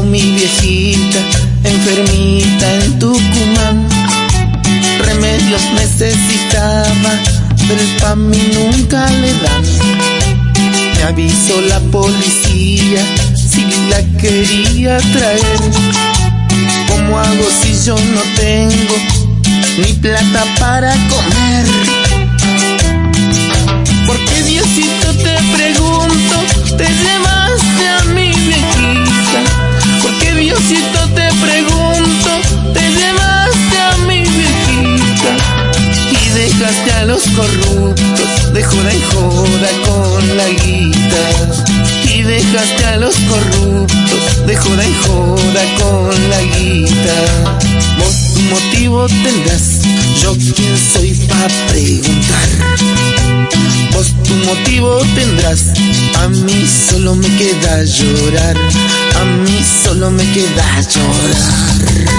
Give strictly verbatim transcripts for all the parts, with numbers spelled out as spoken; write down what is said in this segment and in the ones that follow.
murió mi viejita, enfermita en Tucumán. Remedios necesitaba, pero pa' mí nunca le dan. Me avisó la policía si la quería traer. ¿Cómo hago si yo no tengo ni plata para comer? ¿Por qué, Diosito, te pregunto, te llevaste a mi viejita? ¿Por qué, Diosito, te pregunto, te llevaste a mi viejita? Y dejaste a los corruptos de joda en joda con la guita. Y dejaste a los corruptos de joda en joda con la guita. Vos tu motivo tendrás, yo quién soy pa' preguntar. Vos tu motivo tendrás, a mí solo me queda llorar. A mí solo me queda llorar.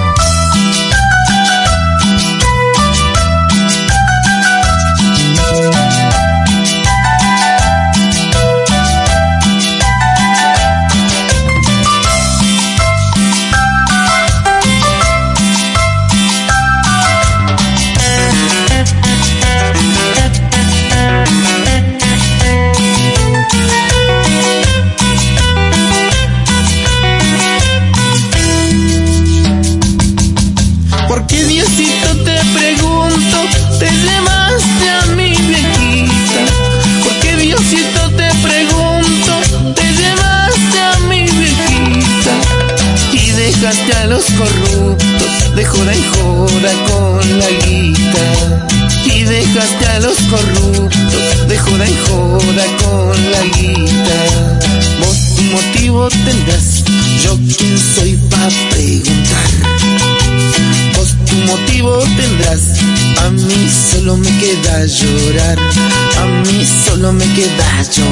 ¿Por qué, Diosito, te pregunto, te llevaste a mi viejita? ¿Por qué, Diosito, te pregunto, te llevaste a mi viejita? Y dejaste a los corruptos de joda en joda con la guita. Y dejaste a los corruptos de joda en joda con la guita. Vos tu motivo tendrás, yo quién soy pa' preguntar. Vos tu motivo tendrás, a mí solo me queda llorar. A mí solo me queda llorar.